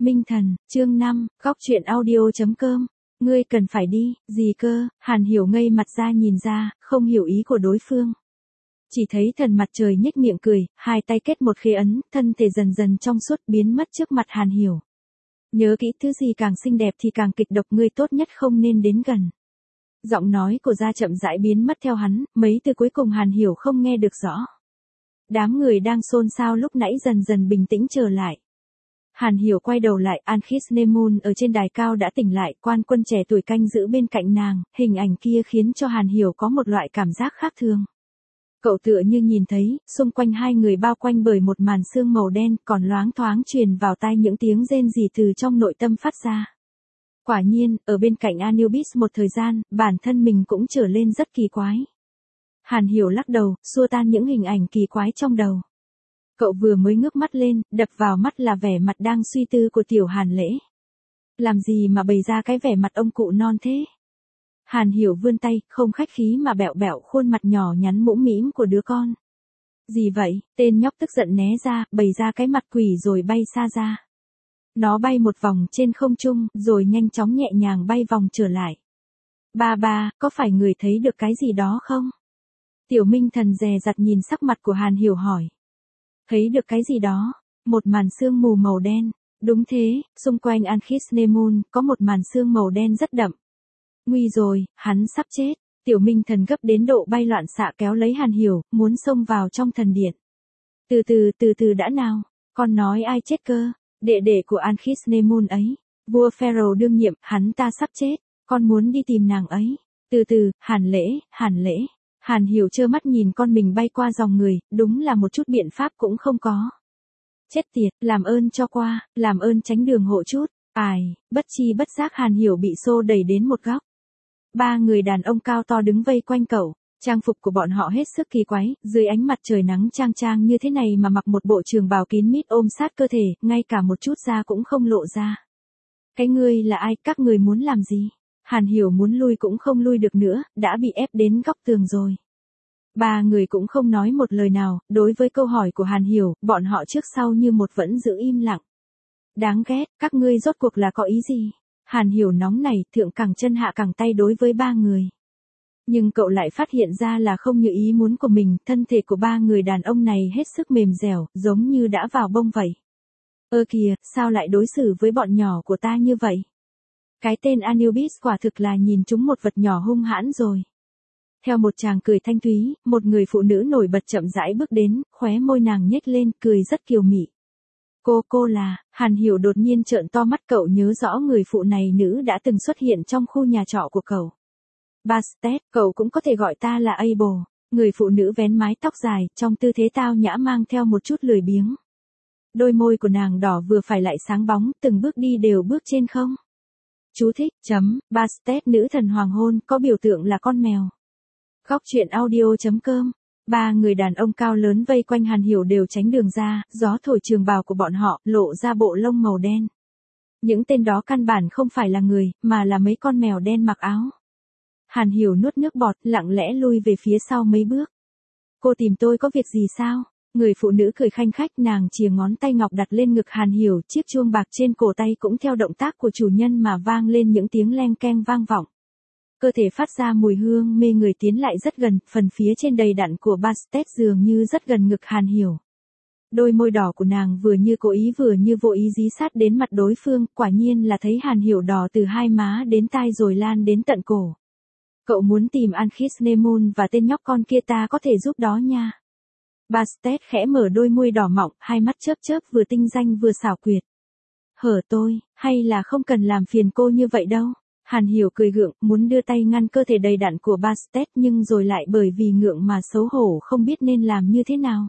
Minh Thần, chương 5, góc truyện audio.com. Ngươi cần phải đi, gì cơ? Hàn Hiểu ngây mặt ra nhìn ra, không hiểu ý của đối phương. Chỉ thấy thần mặt trời nhếch miệng cười, hai tay kết một khế ấn, thân thể dần dần trong suốt biến mất trước mặt Hàn Hiểu. Nhớ kỹ, thứ gì càng xinh đẹp thì càng kịch độc, ngươi tốt nhất không nên đến gần. Giọng nói của gia chậm rãi biến mất theo hắn, mấy từ cuối cùng Hàn Hiểu không nghe được rõ. Đám người đang xôn xao lúc nãy dần dần bình tĩnh trở lại. Hàn Hiểu quay đầu lại, Ankhisnemun ở trên đài cao đã tỉnh lại, quan quân trẻ tuổi canh giữ bên cạnh nàng, hình ảnh kia khiến cho Hàn Hiểu có một loại cảm giác khác thường. Cậu tựa như nhìn thấy, xung quanh hai người bao quanh bởi một màn sương màu đen, còn loáng thoáng truyền vào tai những tiếng rên rỉ từ trong nội tâm phát ra. Quả nhiên, ở bên cạnh Anubis một thời gian, bản thân mình cũng trở lên rất kỳ quái. Hàn Hiểu lắc đầu, xua tan những hình ảnh kỳ quái trong đầu. Cậu vừa mới ngước mắt lên, đập vào mắt là vẻ mặt đang suy tư của tiểu Hàn Lễ. Làm gì mà bày ra cái vẻ mặt ông cụ non thế? Hàn Hiểu vươn tay, không khách khí mà bẹo bẹo khuôn mặt nhỏ nhắn mũm mĩm của đứa con. Gì vậy? Tên nhóc tức giận né ra, bày ra cái mặt quỷ rồi bay xa ra. Nó bay một vòng trên không trung, rồi nhanh chóng nhẹ nhàng bay vòng trở lại. Ba, có phải người thấy được cái gì đó không? Tiểu Minh Thần dè dặt nhìn sắc mặt của Hàn Hiểu hỏi. Thấy được cái gì đó? Một màn sương mù màu đen. Đúng thế, xung quanh Ankhisnemun có một màn sương màu đen rất đậm. Nguy rồi, hắn sắp chết. Tiểu Minh Thần gấp đến độ bay loạn xạ kéo lấy Hàn Hiểu, muốn xông vào trong thần điện. Từ từ đã nào, con nói ai chết cơ? Đệ đệ của Ankhisnemun ấy, vua Pharaoh đương nhiệm, hắn ta sắp chết, con muốn đi tìm nàng ấy. Từ, Hàn Lễ. Hàn Hiểu trơ mắt nhìn con mình bay qua dòng người, đúng là một chút biện pháp cũng không có. Chết tiệt, làm ơn cho qua, làm ơn tránh đường hộ chút. Bất chi bất giác Hàn Hiểu bị xô đẩy đến một góc. Ba người đàn ông cao to đứng vây quanh cậu, trang phục của bọn họ hết sức kỳ quái, dưới ánh mặt trời nắng chang chang như thế này mà mặc một bộ trường bào kín mít ôm sát cơ thể, ngay cả một chút da cũng không lộ ra. Cái ngươi là ai, các người muốn làm gì? Hàn Hiểu muốn lui cũng không lui được nữa, đã bị ép đến góc tường rồi. Ba người cũng không nói một lời nào, đối với câu hỏi của Hàn Hiểu, bọn họ trước sau như một vẫn giữ im lặng. Đáng ghét, các ngươi rốt cuộc là có ý gì? Hàn Hiểu nóng nảy, thượng cẳng chân hạ cẳng tay đối với ba người. Nhưng cậu lại phát hiện ra là không như ý muốn của mình, thân thể của ba người đàn ông này hết sức mềm dẻo, giống như đã vào bông vậy. Ơ kìa, sao lại đối xử với bọn nhỏ của ta như vậy? Cái tên Anubis quả thực là nhìn chúng một vật nhỏ hung hãn rồi. Theo một tràng cười thanh thúy, một người phụ nữ nổi bật chậm rãi bước đến, khóe môi nàng nhếch lên, cười rất kiều mị. Cô là, Hàn Hiểu đột nhiên trợn to mắt, cậu nhớ rõ người phụ này nữ đã từng xuất hiện trong khu nhà trọ của cậu. Bastet, cậu cũng có thể gọi ta là Abel. Người phụ nữ vén mái tóc dài, trong tư thế tao nhã mang theo một chút lười biếng. Đôi môi của nàng đỏ vừa phải lại sáng bóng, từng bước đi đều bước trên không. Chú thích, Bastet nữ thần hoàng hôn, có biểu tượng là con mèo. Góc truyện audio.com. Ba người đàn ông cao lớn vây quanh Hàn Hiểu đều tránh đường ra, gió thổi trường bào của bọn họ, lộ ra bộ lông màu đen. Những tên đó căn bản không phải là người, mà là mấy con mèo đen mặc áo. Hàn Hiểu nuốt nước bọt, lặng lẽ lui về phía sau mấy bước. Cô tìm tôi có việc gì sao? Người phụ nữ cười khanh khách, nàng chìa ngón tay ngọc đặt lên ngực Hàn Hiểu, chiếc chuông bạc trên cổ tay cũng theo động tác của chủ nhân mà vang lên những tiếng leng keng vang vọng. Cơ thể phát ra mùi hương mê người tiến lại rất gần, phần phía trên đầy đặn của Bastet dường như rất gần ngực Hàn Hiểu. Đôi môi đỏ của nàng vừa như cố ý vừa như vô ý dí sát đến mặt đối phương, quả nhiên là thấy Hàn Hiểu đỏ từ hai má đến tai rồi lan đến tận cổ. Cậu muốn tìm Ankhisnemun và tên nhóc con kia, ta có thể giúp đó nha. Bastet khẽ mở đôi môi đỏ mọng, hai mắt chớp chớp vừa tinh danh vừa xảo quyệt. Hở tôi, hay là không cần làm phiền cô như vậy đâu. Hàn Hiểu cười gượng, muốn đưa tay ngăn cơ thể đầy đặn của Bastet nhưng rồi lại bởi vì ngượng mà xấu hổ không biết nên làm như thế nào.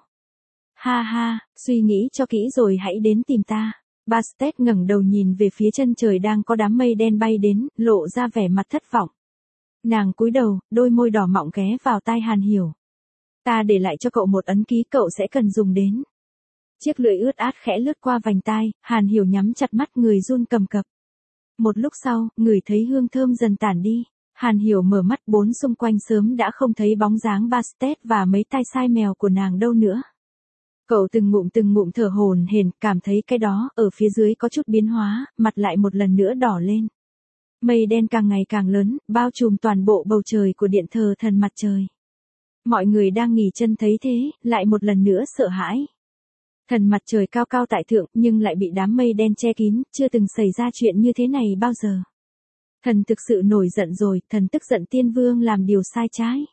Ha, suy nghĩ cho kỹ rồi hãy đến tìm ta. Bastet ngẩng đầu nhìn về phía chân trời đang có đám mây đen bay đến, lộ ra vẻ mặt thất vọng. Nàng cúi đầu, đôi môi đỏ mọng ghé vào tai Hàn Hiểu. Ta để lại cho cậu một ấn ký cậu sẽ cần dùng đến. Chiếc lưỡi ướt át khẽ lướt qua vành tai, Hàn Hiểu nhắm chặt mắt, người run cầm cập. Một lúc sau, ngửi thấy hương thơm dần tản đi. Hàn Hiểu mở mắt, bốn xung quanh sớm đã không thấy bóng dáng Bastet và mấy tai sai mèo của nàng đâu nữa. Cậu từng ngụm thở hổn hển, cảm thấy cái đó ở phía dưới có chút biến hóa, mặt lại một lần nữa đỏ lên. Mây đen càng ngày càng lớn, bao trùm toàn bộ bầu trời của điện thờ thần mặt trời. Mọi người đang nghỉ chân thấy thế, lại một lần nữa sợ hãi. Thần mặt trời cao cao tại thượng nhưng lại bị đám mây đen che kín, chưa từng xảy ra chuyện như thế này bao giờ. Thần thực sự nổi giận rồi, thần tức giận tiên vương làm điều sai trái.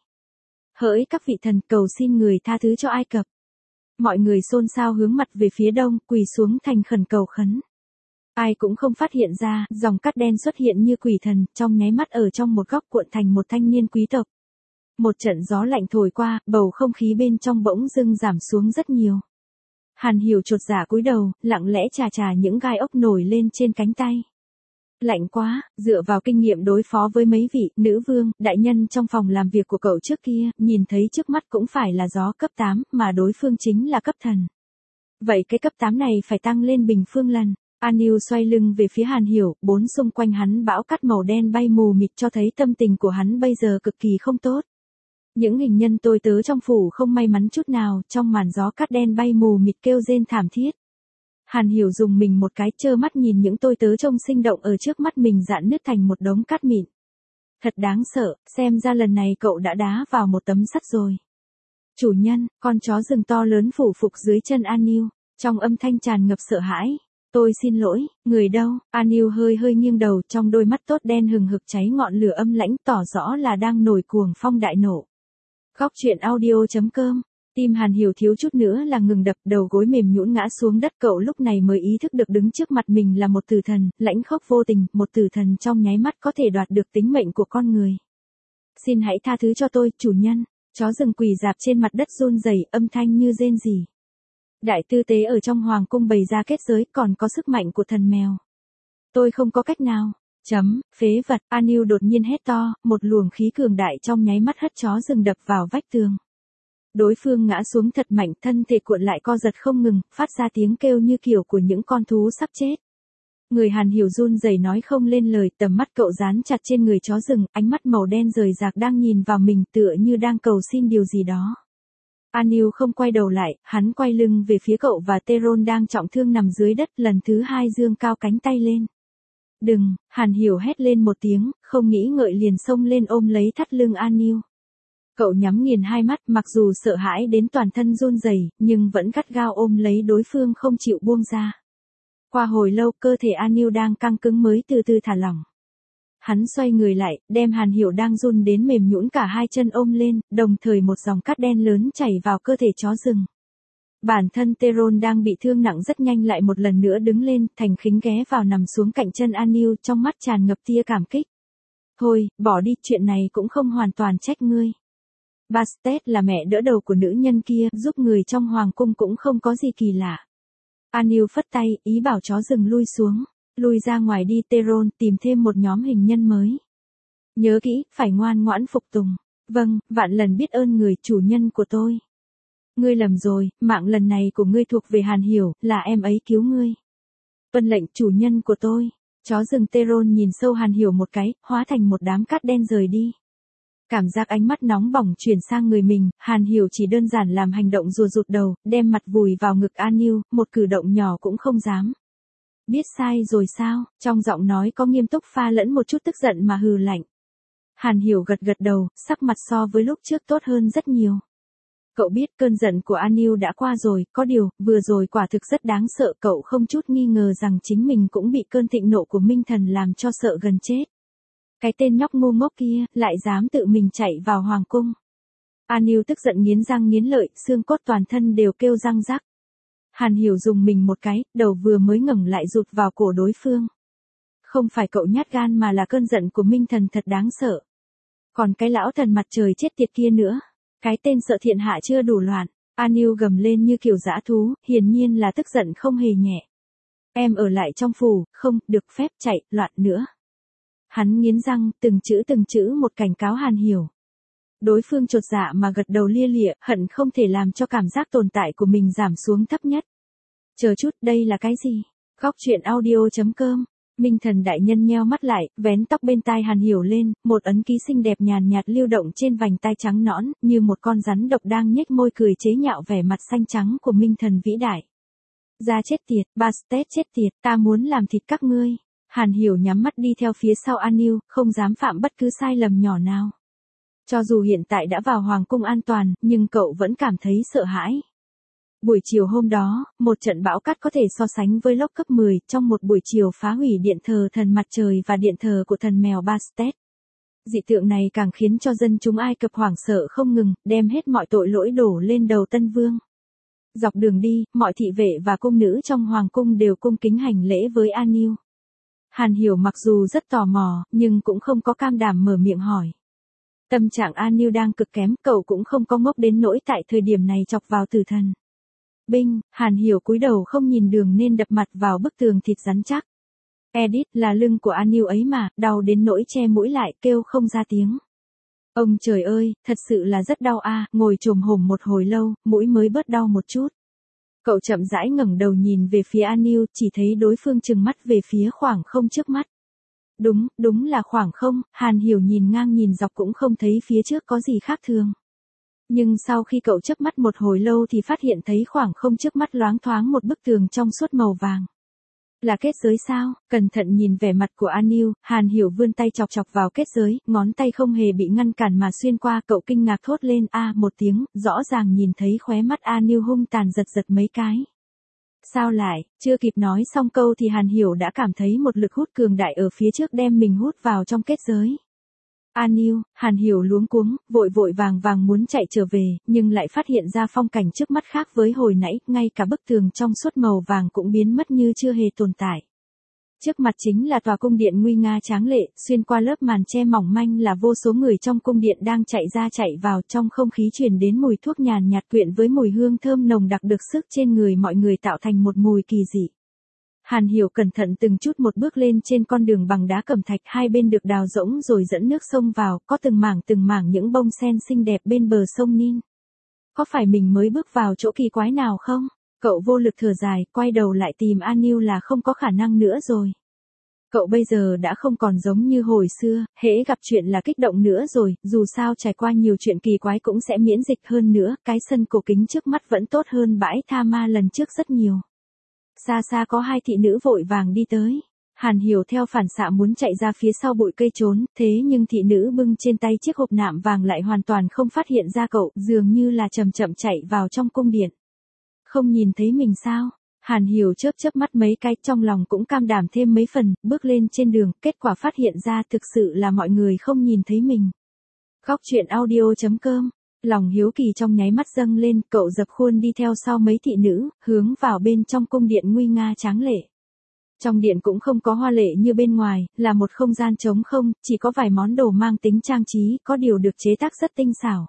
Hỡi các vị thần, cầu xin người tha thứ cho Ai Cập. Mọi người xôn xao hướng mặt về phía đông, quỳ xuống thành khẩn cầu khấn. Ai cũng không phát hiện ra, dòng cát đen xuất hiện như quỷ thần, trong nháy mắt ở trong một góc cuộn thành một thanh niên quý tộc. Một trận gió lạnh thổi qua, bầu không khí bên trong bỗng dưng giảm xuống rất nhiều. Hàn Hiểu chột dạ cúi đầu, lặng lẽ chà những gai ốc nổi lên trên cánh tay. Lạnh quá, dựa vào kinh nghiệm đối phó với mấy vị nữ vương, đại nhân trong phòng làm việc của cậu trước kia, nhìn thấy trước mắt cũng phải là gió cấp 8, mà đối phương chính là cấp thần. Vậy cái cấp 8 này phải tăng lên bình phương lần. Anil xoay lưng về phía Hàn Hiểu, bốn xung quanh hắn bão cát màu đen bay mù mịt cho thấy tâm tình của hắn bây giờ cực kỳ không tốt. Những hình nhân tôi tớ trong phủ không may mắn chút nào, trong màn gió cát đen bay mù mịt kêu rên thảm thiết. Hàn Hiểu dùng mình một cái, trơ mắt nhìn những tôi tớ trông sinh động ở trước mắt mình rạn nứt thành một đống cát mịn. Thật đáng sợ, xem ra lần này cậu đã đá vào một tấm sắt rồi. Chủ nhân, con chó rừng to lớn phủ phục dưới chân Anil, trong âm thanh tràn ngập sợ hãi. Tôi xin lỗi, người đâu? Anil hơi nghiêng đầu, trong đôi mắt tốt đen hừng hực cháy ngọn lửa âm lãnh, tỏ rõ là đang nổi cuồng phong đại nộ. Góc truyện audio.com. Tim Hàn Hiểu thiếu chút nữa là ngừng đập, đầu gối mềm nhũn ngã xuống đất, cậu lúc này mới ý thức được đứng trước mặt mình là một tử thần, lãnh khốc vô tình, một tử thần trong nháy mắt có thể đoạt được tính mệnh của con người. Xin hãy tha thứ cho tôi, chủ nhân. Chó rừng quỳ rạp trên mặt đất run rẩy, âm thanh như rên rỉ. Đại tư tế ở trong hoàng cung bày ra kết giới, còn có sức mạnh của thần mèo. Tôi không có cách nào. Phế vật, Anil đột nhiên hét to, một luồng khí cường đại trong nháy mắt hất chó rừng đập vào vách tường. Đối phương ngã xuống thật mạnh, thân thể cuộn lại co giật không ngừng, phát ra tiếng kêu như kiểu của những con thú sắp chết. Người Hàn Hiểu run rẩy nói không lên lời, tầm mắt cậu dán chặt trên người chó rừng, ánh mắt màu đen rời rạc đang nhìn vào mình tựa như đang cầu xin điều gì đó. Anil không quay đầu lại, hắn quay lưng về phía cậu và Teron đang trọng thương nằm dưới đất, lần thứ hai giương cao cánh tay lên. Đừng, Hàn Hiểu hét lên một tiếng, không nghĩ ngợi liền xông lên ôm lấy thắt lưng Anil. Cậu nhắm nghiền hai mắt, mặc dù sợ hãi đến toàn thân run rẩy, nhưng vẫn gắt gao ôm lấy đối phương không chịu buông ra. Qua hồi lâu, cơ thể Anil đang căng cứng mới từ từ thả lỏng. Hắn xoay người lại, đem Hàn Hiểu đang run đến mềm nhũn cả hai chân ôm lên, đồng thời một dòng cát đen lớn chảy vào cơ thể chó rừng. Bản thân Teron đang bị thương nặng rất nhanh lại một lần nữa đứng lên, thành khính ghé vào nằm xuống cạnh chân Anil, trong mắt tràn ngập tia cảm kích. Thôi, bỏ đi, chuyện này cũng không hoàn toàn trách ngươi. Bastet là mẹ đỡ đầu của nữ nhân kia, giúp người trong hoàng cung cũng không có gì kỳ lạ. Anil phất tay, ý bảo chó rừng lui xuống. Lui ra ngoài đi, Teron, tìm thêm một nhóm hình nhân mới. Nhớ kỹ, phải ngoan ngoãn phục tùng. Vâng, vạn lần biết ơn người, chủ nhân của tôi. Ngươi lầm rồi, mạng lần này của ngươi thuộc về Hàn Hiểu, là em ấy cứu ngươi. Vâng lệnh, chủ nhân của tôi. Chó rừng Teron nhìn sâu Hàn Hiểu một cái, hóa thành một đám cát đen rời đi. Cảm giác ánh mắt nóng bỏng chuyển sang người mình, Hàn Hiểu chỉ đơn giản làm hành động rùa rụt đầu, đem mặt vùi vào ngực Anil, một cử động nhỏ cũng không dám. Biết sai rồi sao? Trong giọng nói có nghiêm túc pha lẫn một chút tức giận mà hừ lạnh. Hàn Hiểu gật đầu, sắc mặt so với lúc trước tốt hơn rất nhiều. Cậu biết cơn giận của Anil đã qua rồi, có điều, vừa rồi quả thực rất đáng sợ, cậu không chút nghi ngờ rằng chính mình cũng bị cơn thịnh nộ của Minh Thần làm cho sợ gần chết. Cái tên nhóc ngu ngốc kia, lại dám tự mình chạy vào hoàng cung. Anil tức giận nghiến răng nghiến lợi, xương cốt toàn thân đều kêu răng rắc. Hàn Hiểu dùng mình một cái, đầu vừa mới ngẩng lại rụt vào cổ đối phương. Không phải cậu nhát gan mà là cơn giận của Minh Thần thật đáng sợ. Còn cái lão thần mặt trời chết tiệt kia nữa. Cái tên sợ thiện hạ chưa đủ loạn. Anil gầm lên như kiểu dã thú, hiển nhiên là tức giận không hề nhẹ. Em ở lại trong phủ, không được phép chạy loạn nữa. Hắn nghiến răng, từng chữ một cảnh cáo Hàn Hiểu. Đối phương chột dạ mà gật đầu lia lịa, hận không thể làm cho cảm giác tồn tại của mình giảm xuống thấp nhất. Chờ chút, đây là cái gì? Góc truyện audio.com Minh Thần đại nhân nheo mắt lại, vén tóc bên tai Hàn Hiểu lên, một ấn ký xinh đẹp nhàn nhạt lưu động trên vành tai trắng nõn, như một con rắn độc đang nhếch môi cười chế nhạo vẻ mặt xanh trắng của Minh Thần vĩ đại. Ra chết tiệt, Bastet chết tiệt, ta muốn làm thịt các ngươi. Hàn Hiểu nhắm mắt đi theo phía sau An Niu, không dám phạm bất cứ sai lầm nhỏ nào. Cho dù hiện tại đã vào hoàng cung an toàn, nhưng cậu vẫn cảm thấy sợ hãi. Buổi chiều hôm đó, một trận bão cát có thể so sánh với lốc cấp 10 trong một buổi chiều phá hủy điện thờ thần mặt trời và điện thờ của thần mèo Bastet. Dị tượng này càng khiến cho dân chúng Ai Cập hoảng sợ không ngừng, đem hết mọi tội lỗi đổ lên đầu Tân Vương. Dọc đường đi, mọi thị vệ và cung nữ trong hoàng cung đều cung kính hành lễ với An Niu. Hàn Hiểu mặc dù rất tò mò, nhưng cũng không có cam đảm mở miệng hỏi. Tâm trạng An Niu đang cực kém, cậu cũng không có ngốc đến nỗi tại thời điểm này chọc vào tử thần. Binh, Hàn Hiểu cúi đầu không nhìn đường nên đập mặt vào bức tường thịt rắn chắc. Edit, là lưng của An Niu ấy mà, đau đến nỗi che mũi lại, kêu không ra tiếng. Ông trời ơi, thật sự là rất đau a, ngồi chồm hổm một hồi lâu, mũi mới bớt đau một chút. Cậu chậm rãi ngẩng đầu nhìn về phía An Niu, chỉ thấy đối phương trừng mắt về phía khoảng không trước mắt. Đúng là khoảng không, Hàn Hiểu nhìn ngang nhìn dọc cũng không thấy phía trước có gì khác thường. Nhưng sau khi cậu chớp mắt một hồi lâu thì phát hiện thấy khoảng không trước mắt loáng thoáng một bức tường trong suốt màu vàng. Là kết giới sao? Cẩn thận nhìn vẻ mặt của An Niu, Hàn Hiểu vươn tay chọc chọc vào kết giới, ngón tay không hề bị ngăn cản mà xuyên qua, cậu kinh ngạc thốt lên a một tiếng, rõ ràng nhìn thấy khóe mắt An Niu hung tàn giật giật mấy cái. Sao lại, chưa kịp nói xong câu thì Hàn Hiểu đã cảm thấy một lực hút cường đại ở phía trước đem mình hút vào trong kết giới. An Niu, Hàn Hiểu luống cuống, vội vàng muốn chạy trở về, nhưng lại phát hiện ra phong cảnh trước mắt khác với hồi nãy, ngay cả bức tường trong suốt màu vàng cũng biến mất như chưa hề tồn tại. Trước mặt chính là tòa cung điện nguy nga tráng lệ, xuyên qua lớp màn che mỏng manh là vô số người trong cung điện đang chạy ra chạy vào, trong không khí truyền đến mùi thuốc nhàn nhạt quyện với mùi hương thơm nồng đặc được sức trên người mọi người tạo thành một mùi kỳ dị. Hàn Hiểu cẩn thận từng chút một bước lên trên con đường bằng đá cẩm thạch, hai bên được đào rỗng rồi dẫn nước sông vào, có từng mảng những bông sen xinh đẹp bên bờ sông Nin. Có phải mình mới bước vào chỗ kỳ quái nào không? Cậu vô lực thở dài, quay đầu lại tìm An Niu là không có khả năng nữa rồi. Cậu bây giờ đã không còn giống như hồi xưa, hễ gặp chuyện là kích động nữa rồi, dù sao trải qua nhiều chuyện kỳ quái cũng sẽ miễn dịch hơn nữa, cái sân cổ kính trước mắt vẫn tốt hơn bãi tha ma lần trước rất nhiều. Xa xa có hai thị nữ vội vàng đi tới. Hàn Hiểu theo phản xạ muốn chạy ra phía sau bụi cây trốn, thế nhưng thị nữ bưng trên tay chiếc hộp nạm vàng lại hoàn toàn không phát hiện ra cậu, dường như là chậm chạy vào trong cung điện. Không nhìn thấy mình sao? Hàn Hiểu chớp mắt mấy cái, trong lòng cũng cam đảm thêm mấy phần, bước lên trên đường, kết quả phát hiện ra thực sự là mọi người không nhìn thấy mình. Góc truyện audio.com. Lòng hiếu kỳ trong nháy mắt dâng lên, cậu dập khuôn đi theo sau mấy thị nữ, hướng vào bên trong cung điện nguy nga tráng lệ. Trong điện cũng không có hoa lệ như bên ngoài, là một không gian trống không, chỉ có vài món đồ mang tính trang trí, có điều được chế tác rất tinh xảo.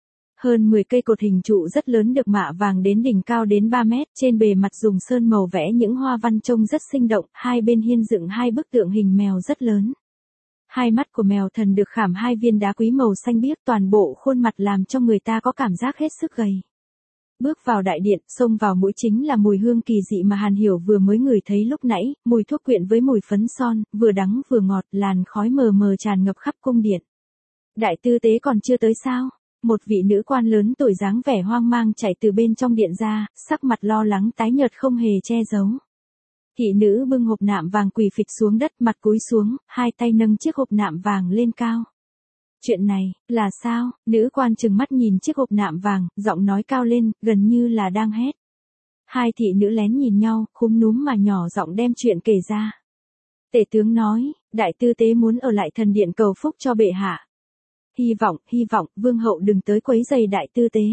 Hơn 10 cây cột hình trụ rất lớn được mạ vàng đến đỉnh cao đến 3 mét, trên bề mặt dùng sơn màu vẽ những hoa văn trông rất sinh động, hai bên hiên dựng hai bức tượng hình mèo rất lớn. Hai mắt của mèo thần được khảm hai viên đá quý màu xanh biếc, toàn bộ khuôn mặt làm cho người ta có cảm giác hết sức gầy. Bước vào đại điện, xông vào mũi chính là mùi hương kỳ dị mà Hàn Hiểu vừa mới ngửi thấy lúc nãy, mùi thuốc quyện với mùi phấn son, vừa đắng vừa ngọt, làn khói mờ mờ tràn ngập khắp cung điện. Đại tư tế còn chưa tới sao? Một vị nữ quan lớn tuổi dáng vẻ hoang mang chạy từ bên trong điện ra, sắc mặt lo lắng tái nhợt không hề che giấu. Thị nữ bưng hộp nạm vàng quỳ phịch xuống đất, mặt cúi xuống, hai tay nâng chiếc hộp nạm vàng lên cao. Chuyện này, là sao? Nữ quan trừng mắt nhìn chiếc hộp nạm vàng, giọng nói cao lên, gần như là đang hét. Hai thị nữ lén nhìn nhau, khúm núm mà nhỏ giọng đem chuyện kể ra. Tể tướng nói, đại tư tế muốn ở lại thần điện cầu phúc cho bệ hạ. Hy vọng, vương hậu đừng tới quấy rầy đại tư tế.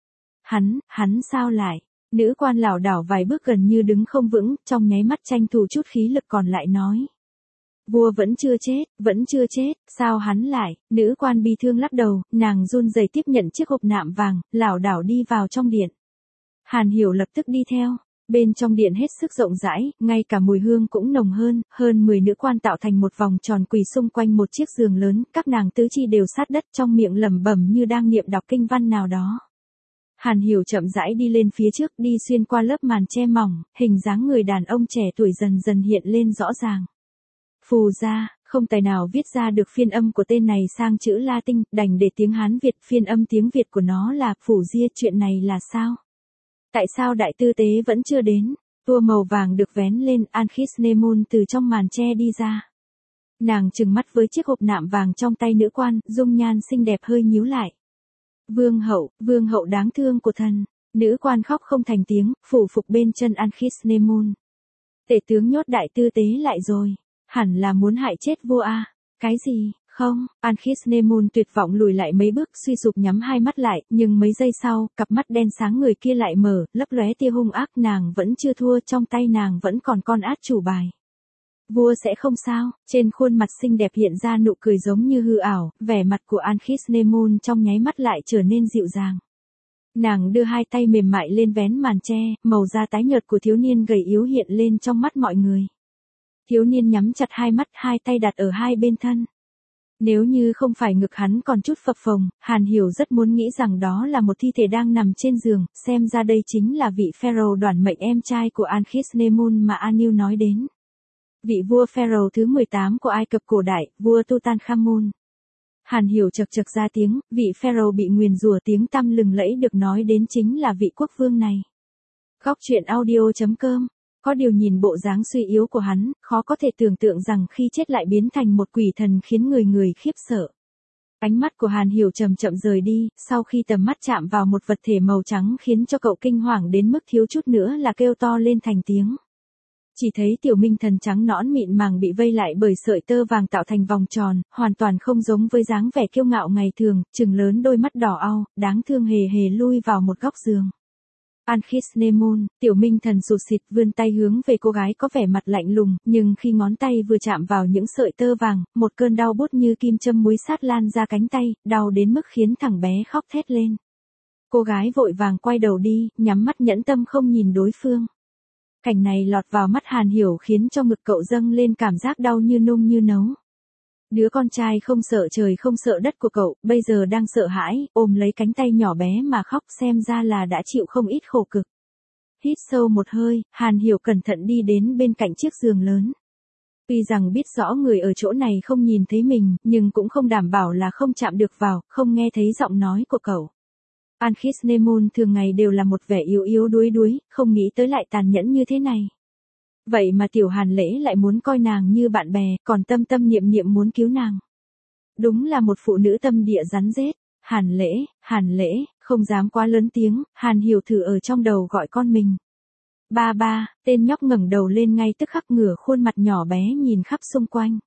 Hắn sao lại? Nữ quan lảo đảo vài bước gần như đứng không vững, trong nháy mắt tranh thủ chút khí lực còn lại nói. Vua vẫn chưa chết, sao hắn lại? Nữ quan bi thương lắc đầu, nàng run rẩy tiếp nhận chiếc hộp nạm vàng, lảo đảo đi vào trong điện. Hàn Hiểu lập tức đi theo. Bên trong điện hết sức rộng rãi, ngay cả mùi hương cũng nồng hơn 10 nữ quan tạo thành một vòng tròn quỳ xung quanh một chiếc giường lớn, các nàng tứ chi đều sát đất, trong miệng lẩm bẩm như đang niệm đọc kinh văn nào đó. Hàn Hiểu chậm rãi đi lên phía trước, đi xuyên qua lớp màn che mỏng, hình dáng người đàn ông trẻ tuổi dần dần hiện lên rõ ràng. Phù ra, không tài nào viết ra được phiên âm của tên này sang chữ Latin, đành để tiếng Hán Việt, phiên âm tiếng Việt của nó là Phủ Ria. Chuyện này là sao? Tại sao đại tư tế vẫn chưa đến? Tua màu vàng được vén lên, Ankhisnemun từ trong màn tre đi ra. Nàng trừng mắt với chiếc hộp nạm vàng trong tay nữ quan, dung nhan xinh đẹp hơi nhíu lại. Vương hậu đáng thương của thần. Nữ quan khóc không thành tiếng, phủ phục bên chân Ankhisnemun. Tể tướng nhốt đại tư tế lại rồi. Hẳn là muốn hại chết vua a. Cái gì? Không, Ankhisnemun tuyệt vọng lùi lại mấy bước, suy sụp nhắm hai mắt lại, nhưng mấy giây sau, cặp mắt đen sáng người kia lại mở, lấp lóe tia hung ác. Nàng vẫn chưa thua, trong tay nàng vẫn còn con át chủ bài. Vua sẽ không sao. Trên khuôn mặt xinh đẹp hiện ra nụ cười giống như hư ảo, vẻ mặt của Ankhisnemun trong nháy mắt lại trở nên dịu dàng. Nàng đưa hai tay mềm mại lên vén màn tre, màu da tái nhợt của thiếu niên gầy yếu hiện lên trong mắt mọi người. Thiếu niên nhắm chặt hai mắt, hai tay đặt ở hai bên thân. Nếu như không phải ngực hắn còn chút phập phồng, Hàn Hiểu rất muốn nghĩ rằng đó là một thi thể đang nằm trên giường, xem ra đây chính là vị pharaoh đoản mệnh em trai của Ankhisnemun mà Aniu nói đến. Vị vua pharaoh thứ 18 của Ai Cập cổ đại, vua Tutankhamun. Hàn Hiểu chậc chậc ra tiếng, vị pharaoh bị nguyền rủa tiếng tăm lừng lẫy được nói đến chính là vị quốc vương này. Góc truyện audio.com. Có điều nhìn bộ dáng suy yếu của hắn, khó có thể tưởng tượng rằng khi chết lại biến thành một quỷ thần khiến người khiếp sợ. Ánh mắt của Hàn Hiểu chậm chậm rời đi, sau khi tầm mắt chạm vào một vật thể màu trắng khiến cho cậu kinh hoàng đến mức thiếu chút nữa là kêu to lên thành tiếng. Chỉ thấy tiểu minh thần trắng nõn mịn màng bị vây lại bởi sợi tơ vàng tạo thành vòng tròn, hoàn toàn không giống với dáng vẻ kiêu ngạo ngày thường, trừng lớn đôi mắt đỏ au, đáng thương hề hề lui vào một góc giường. Ankhisnemun, tiểu minh thần sụt sịt vươn tay hướng về cô gái có vẻ mặt lạnh lùng, nhưng khi ngón tay vừa chạm vào những sợi tơ vàng, một cơn đau buốt như kim châm muối sát lan ra cánh tay, đau đến mức khiến thằng bé khóc thét lên. Cô gái vội vàng quay đầu đi, nhắm mắt nhẫn tâm không nhìn đối phương. Cảnh này lọt vào mắt Hàn Hiểu khiến cho ngực cậu dâng lên cảm giác đau như nung như nấu. Đứa con trai không sợ trời không sợ đất của cậu, bây giờ đang sợ hãi, ôm lấy cánh tay nhỏ bé mà khóc, xem ra là đã chịu không ít khổ cực. Hít sâu một hơi, Hàn Hiểu cẩn thận đi đến bên cạnh chiếc giường lớn. Tuy rằng biết rõ người ở chỗ này không nhìn thấy mình, nhưng cũng không đảm bảo là không chạm được vào, không nghe thấy giọng nói của cậu. Ankhisnemun thường ngày đều là một vẻ yếu yếu đuối đuối, không nghĩ tới lại tàn nhẫn như thế này. Vậy mà tiểu Hàn Lễ lại muốn coi nàng như bạn bè, còn tâm tâm niệm niệm muốn cứu nàng. Đúng là một phụ nữ tâm địa rắn rết. Hàn Lễ, không dám quá lớn tiếng, Hàn Hiểu thử ở trong đầu gọi con mình. Ba, tên nhóc ngẩng đầu lên ngay tức khắc, ngửa khuôn mặt nhỏ bé nhìn khắp xung quanh.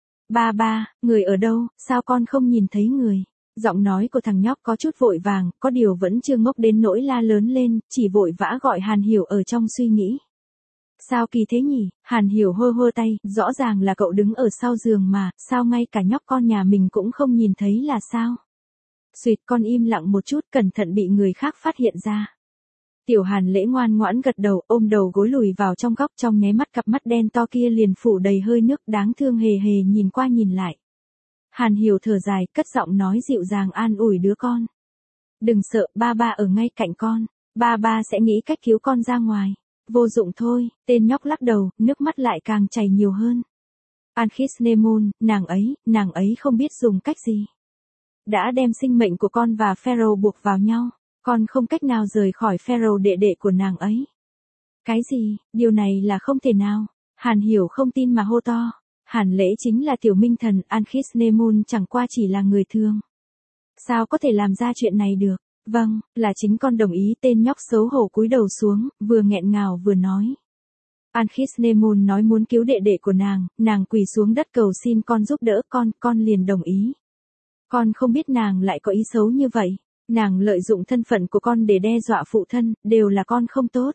Ba, người ở đâu, sao con không nhìn thấy người? Giọng nói của thằng nhóc có chút vội vàng, có điều vẫn chưa ngốc đến nỗi la lớn lên, chỉ vội vã gọi Hàn Hiểu ở trong suy nghĩ. Sao kỳ thế nhỉ? Hàn Hiểu hơ hơ tay, rõ ràng là cậu đứng ở sau giường mà, sao ngay cả nhóc con nhà mình cũng không nhìn thấy là sao? Xuyệt, con im lặng một chút, cẩn thận bị người khác phát hiện ra. Tiểu Hàn Lễ ngoan ngoãn gật đầu, ôm đầu gối lùi vào trong góc, trong nháy mắt cặp mắt đen to kia liền phủ đầy hơi nước, đáng thương hề hề nhìn qua nhìn lại. Hàn Hiểu thở dài, cất giọng nói dịu dàng an ủi đứa con. Đừng sợ, ba ở ngay cạnh con, ba sẽ nghĩ cách cứu con ra ngoài. Vô dụng thôi, tên nhóc lắc đầu, nước mắt lại càng chảy nhiều hơn. Ankhisnemun, nàng ấy không biết dùng cách gì. Đã đem sinh mệnh của con và pharaoh buộc vào nhau, con không cách nào rời khỏi pharaoh đệ đệ của nàng ấy. Cái gì, điều này là không thể nào. Hàn Hiểu không tin mà hô to. Hàn Lễ chính là tiểu minh thần, Ankhisnemun chẳng qua chỉ là người thường. Sao có thể làm ra chuyện này được? Vâng, là chính con đồng ý. Tên nhóc xấu hổ cúi đầu xuống, vừa nghẹn ngào vừa nói. Ankhisnemun nói muốn cứu đệ đệ của nàng quỳ xuống đất cầu xin con giúp đỡ con liền đồng ý. Con không biết nàng lại có ý xấu như vậy. Nàng lợi dụng thân phận của con để đe dọa phụ thân, đều là con không tốt.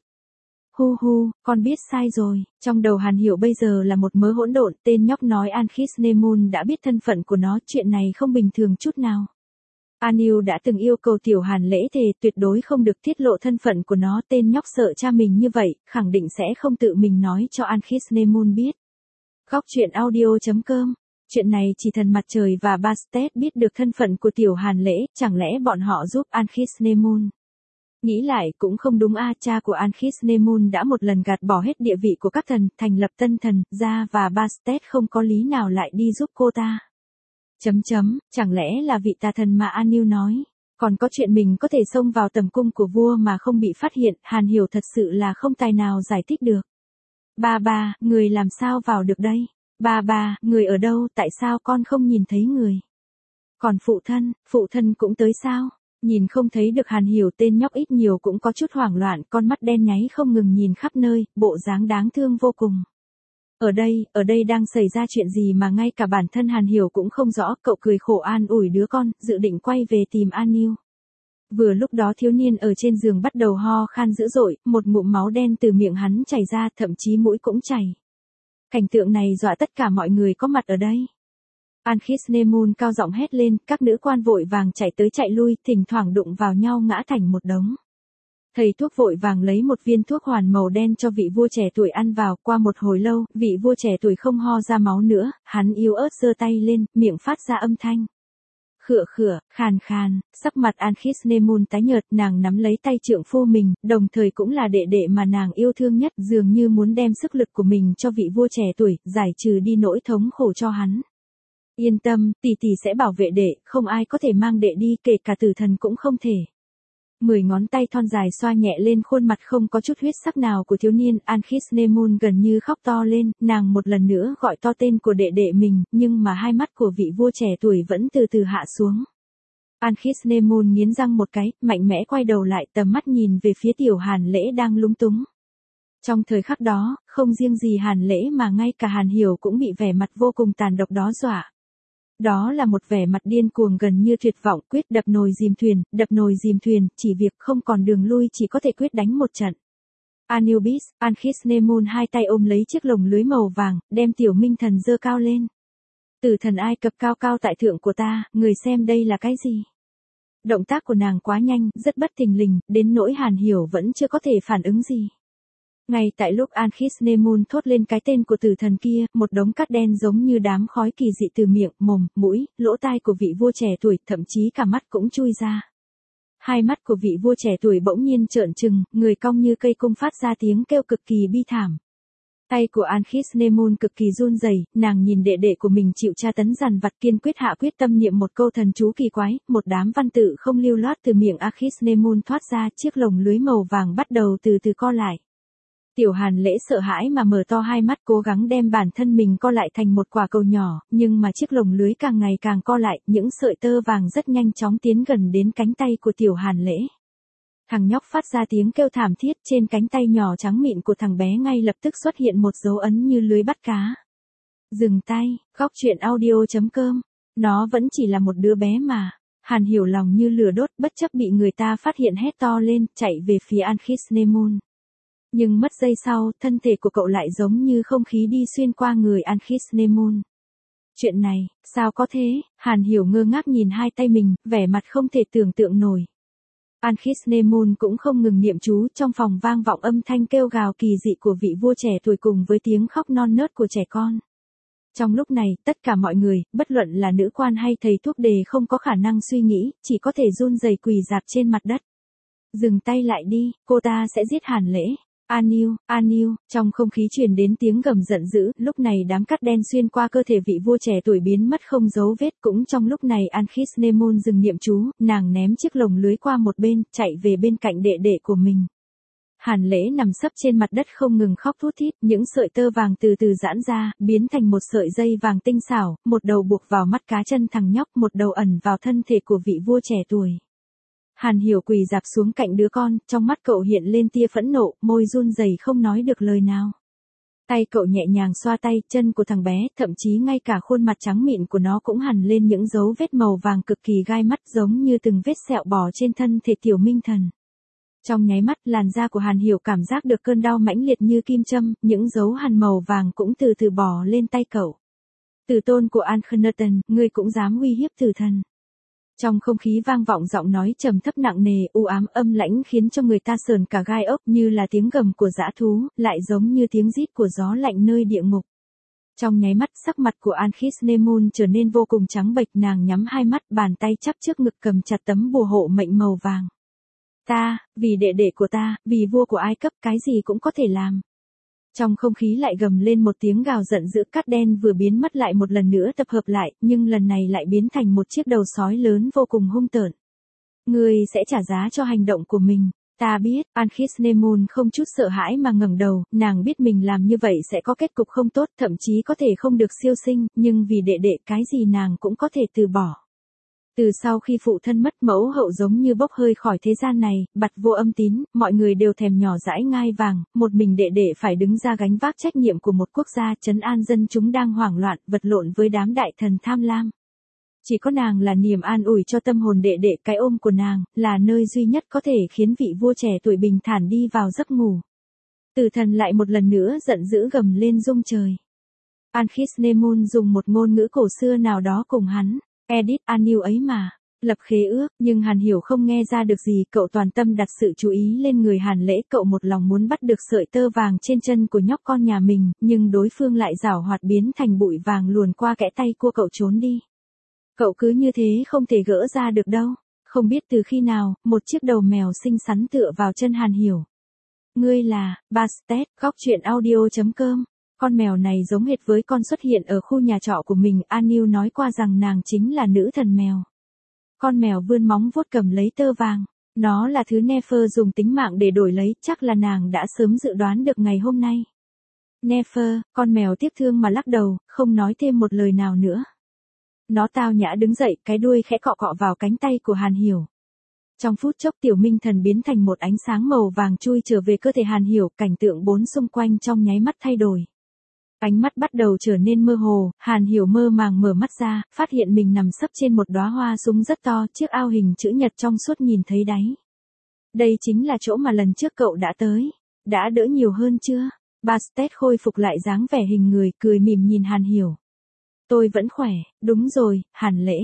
Hu, con biết sai rồi. Trong đầu Hàn Hiểu bây giờ là một mớ hỗn độn, tên nhóc nói Ankhisnemun đã biết thân phận của nó, chuyện này không bình thường chút nào. Aniu đã từng yêu cầu tiểu Hàn Lễ thề tuyệt đối không được tiết lộ thân phận của nó, tên nhóc sợ cha mình như vậy, khẳng định sẽ không tự mình nói cho Ankhisnemun biết. Góc truyện audio.com. Chuyện này chỉ thần mặt trời và Bastet biết được thân phận của tiểu Hàn Lễ, chẳng lẽ bọn họ giúp Ankhisnemun? Nghĩ lại cũng không đúng cha của Ankhisnemun đã một lần gạt bỏ hết địa vị của các thần, thành lập tân thần, ra và Bastet không có lý nào lại đi giúp cô ta. Chẳng lẽ là vị tà thần mà Aniu nói, còn có chuyện mình có thể xông vào tầm cung của vua mà không bị phát hiện, Hàn Hiểu thật sự là không tài nào giải thích được. Ba, người làm sao vào được đây? Ba, người ở đâu, tại sao con không nhìn thấy người? Còn phụ thân cũng tới sao? Nhìn không thấy được Hàn Hiểu, tên nhóc ít nhiều cũng có chút hoảng loạn, con mắt đen nháy không ngừng nhìn khắp nơi, bộ dáng đáng thương vô cùng. Ở đây đang xảy ra chuyện gì mà ngay cả bản thân Hàn Hiểu cũng không rõ, cậu cười khổ an ủi đứa con, dự định quay về tìm Aniu. Vừa lúc đó thiếu niên ở trên giường bắt đầu ho khan dữ dội, một ngụm máu đen từ miệng hắn chảy ra, thậm chí mũi cũng chảy. Cảnh tượng này dọa tất cả mọi người có mặt ở đây. Ankhisnemun cao giọng hét lên, các nữ quan vội vàng chạy tới chạy lui, thỉnh thoảng đụng vào nhau ngã thành một đống. Thầy thuốc vội vàng lấy một viên thuốc hoàn màu đen cho vị vua trẻ tuổi ăn vào, qua một hồi lâu, vị vua trẻ tuổi không ho ra máu nữa, hắn yếu ớt giơ tay lên, miệng phát ra âm thanh. Khựa, khàn, sắc mặt Ankhisnemun tái nhợt, nàng nắm lấy tay trượng phu mình, đồng thời cũng là đệ đệ mà nàng yêu thương nhất, dường như muốn đem sức lực của mình cho vị vua trẻ tuổi, giải trừ đi nỗi thống khổ cho hắn. Yên tâm, tỷ tỷ sẽ bảo vệ đệ, không ai có thể mang đệ đi, kể cả tử thần cũng không thể. 10 ngón tay thon dài xoa nhẹ lên khuôn mặt không có chút huyết sắc nào của thiếu niên, Ankhisnemun gần như khóc to lên, nàng một lần nữa gọi to tên của đệ đệ mình, nhưng mà hai mắt của vị vua trẻ tuổi vẫn từ từ hạ xuống. Ankhisnemun nghiến răng một cái, mạnh mẽ quay đầu lại, tầm mắt nhìn về phía tiểu Hàn Lễ đang lúng túng. Trong thời khắc đó, không riêng gì Hàn Lễ mà ngay cả Hàn Hiểu cũng bị vẻ mặt vô cùng tàn độc đó dọa. Đó là một vẻ mặt điên cuồng gần như tuyệt vọng, quyết đập nồi dìm thuyền, chỉ việc không còn đường lui, chỉ có thể quyết đánh một trận. Anubis, Ankhisnemun hai tay ôm lấy chiếc lồng lưới màu vàng, đem tiểu minh thần giơ cao lên. Tử thần Ai Cập cao cao tại thượng của ta, người xem đây là cái gì? Động tác của nàng quá nhanh, rất bất thình lình, đến nỗi Hàn Hiểu vẫn chưa có thể phản ứng gì. Ngay tại lúc Ankhisnemun thốt lên cái tên của tử thần kia, một đống cát đen giống như đám khói kỳ dị từ miệng, mồm, mũi, lỗ tai của vị vua trẻ tuổi, thậm chí cả mắt cũng chui ra. Hai mắt của vị vua trẻ tuổi bỗng nhiên trợn trừng, người cong như cây cung phát ra tiếng kêu cực kỳ bi thảm. Tay của Ankhisnemun cực kỳ run rẩy, nàng nhìn đệ đệ của mình chịu tra tấn dằn vặt, kiên quyết hạ quyết tâm niệm một câu thần chú kỳ quái, một đám văn tự không lưu loát từ miệng Ankhisnemun thoát ra, chiếc lồng lưới màu vàng bắt đầu từ từ co lại. Tiểu Hàn Lễ sợ hãi mà mở to hai mắt, cố gắng đem bản thân mình co lại thành một quả cầu nhỏ, nhưng mà chiếc lồng lưới càng ngày càng co lại, những sợi tơ vàng rất nhanh chóng tiến gần đến cánh tay của Tiểu Hàn Lễ. Thằng nhóc phát ra tiếng kêu thảm thiết, trên cánh tay nhỏ trắng mịn của thằng bé ngay lập tức xuất hiện một dấu ấn như lưới bắt cá. Dừng tay, góc truyện audio.com. Nó vẫn chỉ là một đứa bé mà. Hàn Hiểu lòng như lửa đốt, bất chấp bị người ta phát hiện hét to lên, chạy về phía Ankhisnemun. Nhưng mất giây sau, thân thể của cậu lại giống như không khí đi xuyên qua người Ankhisnemun. Chuyện này, sao có thế? Hàn Hiểu ngơ ngác nhìn hai tay mình, vẻ mặt không thể tưởng tượng nổi. Ankhisnemun cũng không ngừng niệm chú, trong phòng vang vọng âm thanh kêu gào kỳ dị của vị vua trẻ tuổi cùng với tiếng khóc non nớt của trẻ con. Trong lúc này, tất cả mọi người, bất luận là nữ quan hay thầy thuốc đều không có khả năng suy nghĩ, chỉ có thể run rẩy quỳ rạp trên mặt đất. Dừng tay lại đi, cô ta sẽ giết Hàn Lễ. Aniu, trong không khí truyền đến tiếng gầm giận dữ, lúc này đám cát đen xuyên qua cơ thể vị vua trẻ tuổi biến mất không dấu vết, cũng trong lúc này Ankhisnemun dừng niệm chú, nàng ném chiếc lồng lưới qua một bên, chạy về bên cạnh đệ đệ của mình. Hàn Lễ nằm sấp trên mặt đất không ngừng khóc thút thít, những sợi tơ vàng từ từ giãn ra, biến thành một sợi dây vàng tinh xảo, một đầu buộc vào mắt cá chân thằng nhóc, một đầu ẩn vào thân thể của vị vua trẻ tuổi. Hàn Hiểu quỳ rạp xuống cạnh đứa con, trong mắt cậu hiện lên tia phẫn nộ, môi run rẩy không nói được lời nào. Tay cậu nhẹ nhàng xoa tay, chân của thằng bé, thậm chí ngay cả khuôn mặt trắng mịn của nó cũng hằn lên những dấu vết màu vàng cực kỳ gai mắt, giống như từng vết sẹo bò trên thân thể tiểu minh thần. Trong nháy mắt, làn da của Hàn Hiểu cảm giác được cơn đau mãnh liệt như kim châm, những dấu hằn màu vàng cũng từ từ bò lên tay cậu. Tử tôn của Akhenaten, ngươi cũng dám uy hiếp tử thần. Trong không khí vang vọng giọng nói trầm thấp nặng nề, u ám âm lãnh khiến cho người ta sờn cả gai ốc, như là tiếng gầm của dã thú, lại giống như tiếng rít của gió lạnh nơi địa ngục. Trong nháy mắt, sắc mặt của Ankhisnemun trở nên vô cùng trắng bệch, nàng nhắm hai mắt, bàn tay chắp trước ngực cầm chặt tấm bùa hộ mệnh màu vàng. Ta, vì đệ đệ của ta, vì vua của Ai Cập cái gì cũng có thể làm. Trong không khí lại gầm lên một tiếng gào giận dữ, cát đen vừa biến mất lại một lần nữa tập hợp lại, nhưng lần này lại biến thành một chiếc đầu sói lớn vô cùng hung tợn. Ngươi sẽ trả giá cho hành động của mình. Ta biết, Ankhisnemun không chút sợ hãi mà ngẩng đầu, nàng biết mình làm như vậy sẽ có kết cục không tốt, thậm chí có thể không được siêu sinh, nhưng vì đệ đệ cái gì nàng cũng có thể từ bỏ. Từ sau khi phụ thân mất, mẫu hậu giống như bốc hơi khỏi thế gian này, bặt vô âm tín, mọi người đều thèm nhỏ dãi ngai vàng, một mình đệ đệ phải đứng ra gánh vác trách nhiệm của một quốc gia, trấn an dân chúng đang hoảng loạn, vật lộn với đám đại thần tham lam. Chỉ có nàng là niềm an ủi cho tâm hồn đệ đệ, cái ôm của nàng, là nơi duy nhất có thể khiến vị vua trẻ tuổi bình thản đi vào giấc ngủ. Tử thần lại một lần nữa giận dữ gầm lên rung trời. Ankhisnemun dùng một ngôn ngữ cổ xưa nào đó cùng hắn. Edith Aniu ấy mà, lập khế ước, nhưng Hàn Hiểu không nghe ra được gì, cậu toàn tâm đặt sự chú ý lên người Hàn Lễ, cậu một lòng muốn bắt được sợi tơ vàng trên chân của nhóc con nhà mình, nhưng đối phương lại giảo hoạt biến thành bụi vàng luồn qua kẽ tay của cậu trốn đi. Cậu cứ như thế không thể gỡ ra được đâu. Không biết từ khi nào, một chiếc đầu mèo xinh xắn tựa vào chân Hàn Hiểu. Ngươi là, Bastet, góc truyện audio.com. Con mèo này giống hệt với con xuất hiện ở khu nhà trọ của mình, Aniu nói qua rằng nàng chính là nữ thần mèo. Con mèo vươn móng vuốt cầm lấy tơ vàng. Nó là thứ Nefer dùng tính mạng để đổi lấy, chắc là nàng đã sớm dự đoán được ngày hôm nay. Nefer, con mèo tiếc thương mà lắc đầu, không nói thêm một lời nào nữa. Nó tao nhã đứng dậy, cái đuôi khẽ cọ cọ vào cánh tay của Hàn Hiểu. Trong phút chốc tiểu minh thần biến thành một ánh sáng màu vàng chui trở về cơ thể Hàn Hiểu, cảnh tượng bốn xung quanh trong nháy mắt thay đổi. Ánh mắt bắt đầu trở nên mơ hồ, Hàn Hiểu mơ màng mở mắt ra, phát hiện mình nằm sấp trên một đóa hoa súng rất to, chiếc ao hình chữ nhật trong suốt nhìn thấy đáy. Đây chính là chỗ mà lần trước cậu đã tới. Đã đỡ nhiều hơn chưa? Bastet khôi phục lại dáng vẻ hình người, cười mỉm nhìn Hàn Hiểu. Tôi vẫn khỏe, đúng rồi, Hàn Lễ.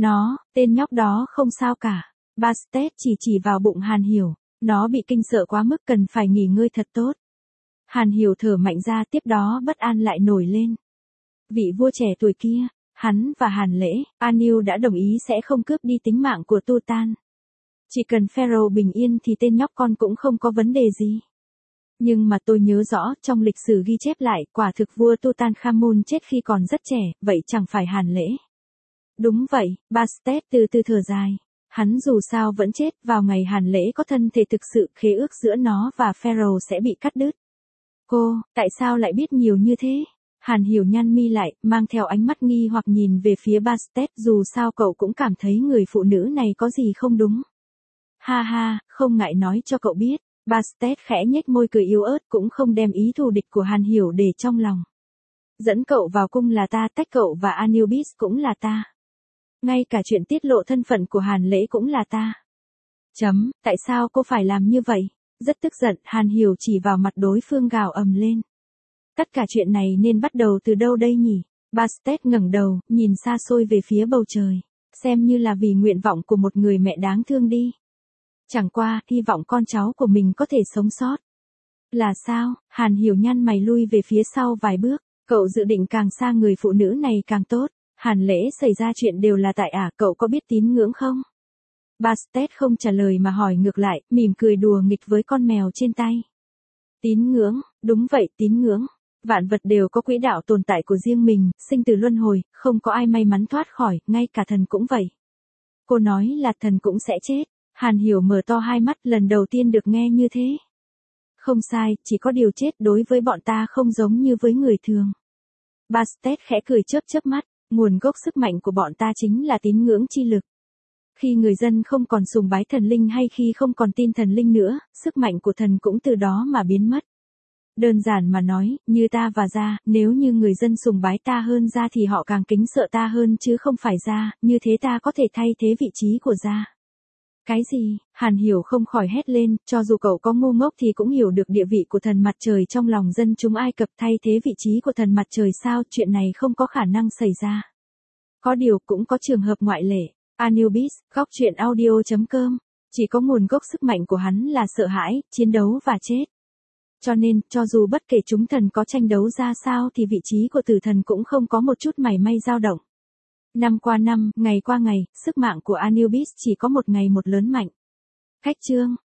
Tên nhóc đó không sao cả. Bastet chỉ vào bụng Hàn Hiểu. Nó bị kinh sợ quá mức, cần phải nghỉ ngơi thật tốt. Hàn Hiểu thở mạnh ra, tiếp đó bất an lại nổi lên. Vị vua trẻ tuổi kia, hắn và Hàn Lễ, Aniu đã đồng ý sẽ không cướp đi tính mạng của Tutan. Chỉ cần Pharaoh bình yên thì tên nhóc con cũng không có vấn đề gì. Nhưng mà tôi nhớ rõ, trong lịch sử ghi chép lại, quả thực vua Tutankhamun chết khi còn rất trẻ, vậy chẳng phải Hàn Lễ. Đúng vậy, Bastet từ từ thở dài. Hắn dù sao vẫn chết, vào ngày Hàn Lễ có thân thể thực sự, khế ước giữa nó và Pharaoh sẽ bị cắt đứt. Cô, tại sao lại biết nhiều như thế? Hàn Hiểu nhăn mi lại, mang theo ánh mắt nghi hoặc nhìn về phía Bastet, dù sao cậu cũng cảm thấy người phụ nữ này có gì không đúng. Ha ha, không ngại nói cho cậu biết. Bastet khẽ nhếch môi cười yếu ớt, cũng không đem ý thù địch của Hàn Hiểu để trong lòng. Dẫn cậu vào cung là ta, tách cậu và Anubis cũng là ta. Ngay cả chuyện tiết lộ thân phận của Hàn Lễ cũng là ta. Tại sao cô phải làm như vậy? Rất tức giận, Hàn Hiểu chỉ vào mặt đối phương gào ầm lên. Tất cả chuyện này nên bắt đầu từ đâu đây nhỉ? Bastet ngẩng đầu, nhìn xa xôi về phía bầu trời. Xem như là vì nguyện vọng của một người mẹ đáng thương đi. Chẳng qua, hy vọng con cháu của mình có thể sống sót. Là sao? Hàn Hiểu nhăn mày lui về phía sau vài bước. Cậu dự định càng xa người phụ nữ này càng tốt. Hàn Lễ xảy ra chuyện đều là tại cậu có biết tín ngưỡng không? Bastet không trả lời mà hỏi ngược lại, mỉm cười đùa nghịch với con mèo trên tay. Tín ngưỡng, đúng vậy, tín ngưỡng. Vạn vật đều có quỹ đạo tồn tại của riêng mình, sinh tử luân hồi, không có ai may mắn thoát khỏi, ngay cả thần cũng vậy. Cô nói là thần cũng sẽ chết. Hàn Hiểu mở to hai mắt, lần đầu tiên được nghe như thế. Không sai, chỉ có điều chết đối với bọn ta không giống như với người thường. Bastet khẽ cười chớp mắt, nguồn gốc sức mạnh của bọn ta chính là tín ngưỡng chi lực. Khi người dân không còn sùng bái thần linh hay khi không còn tin thần linh nữa, sức mạnh của thần cũng từ đó mà biến mất. Đơn giản mà nói, như ta và Gia, nếu như người dân sùng bái ta hơn Gia thì họ càng kính sợ ta hơn chứ không phải Gia, như thế ta có thể thay thế vị trí của Gia. Cái gì? Hàn Hiểu không khỏi hét lên, cho dù cậu có ngu ngốc thì cũng hiểu được địa vị của thần mặt trời trong lòng dân chúng Ai Cập, thay thế vị trí của thần mặt trời sao, chuyện này không có khả năng xảy ra. Có điều cũng có trường hợp ngoại lệ. Anubis, góc truyện audio.com. Chỉ có nguồn gốc sức mạnh của hắn là sợ hãi, chiến đấu và chết. Cho nên, cho dù bất kể chúng thần có tranh đấu ra sao thì vị trí của tử thần cũng không có một chút mảy may dao động. Năm qua năm, ngày qua ngày, sức mạnh của Anubis chỉ có một ngày một lớn mạnh. Khách chương.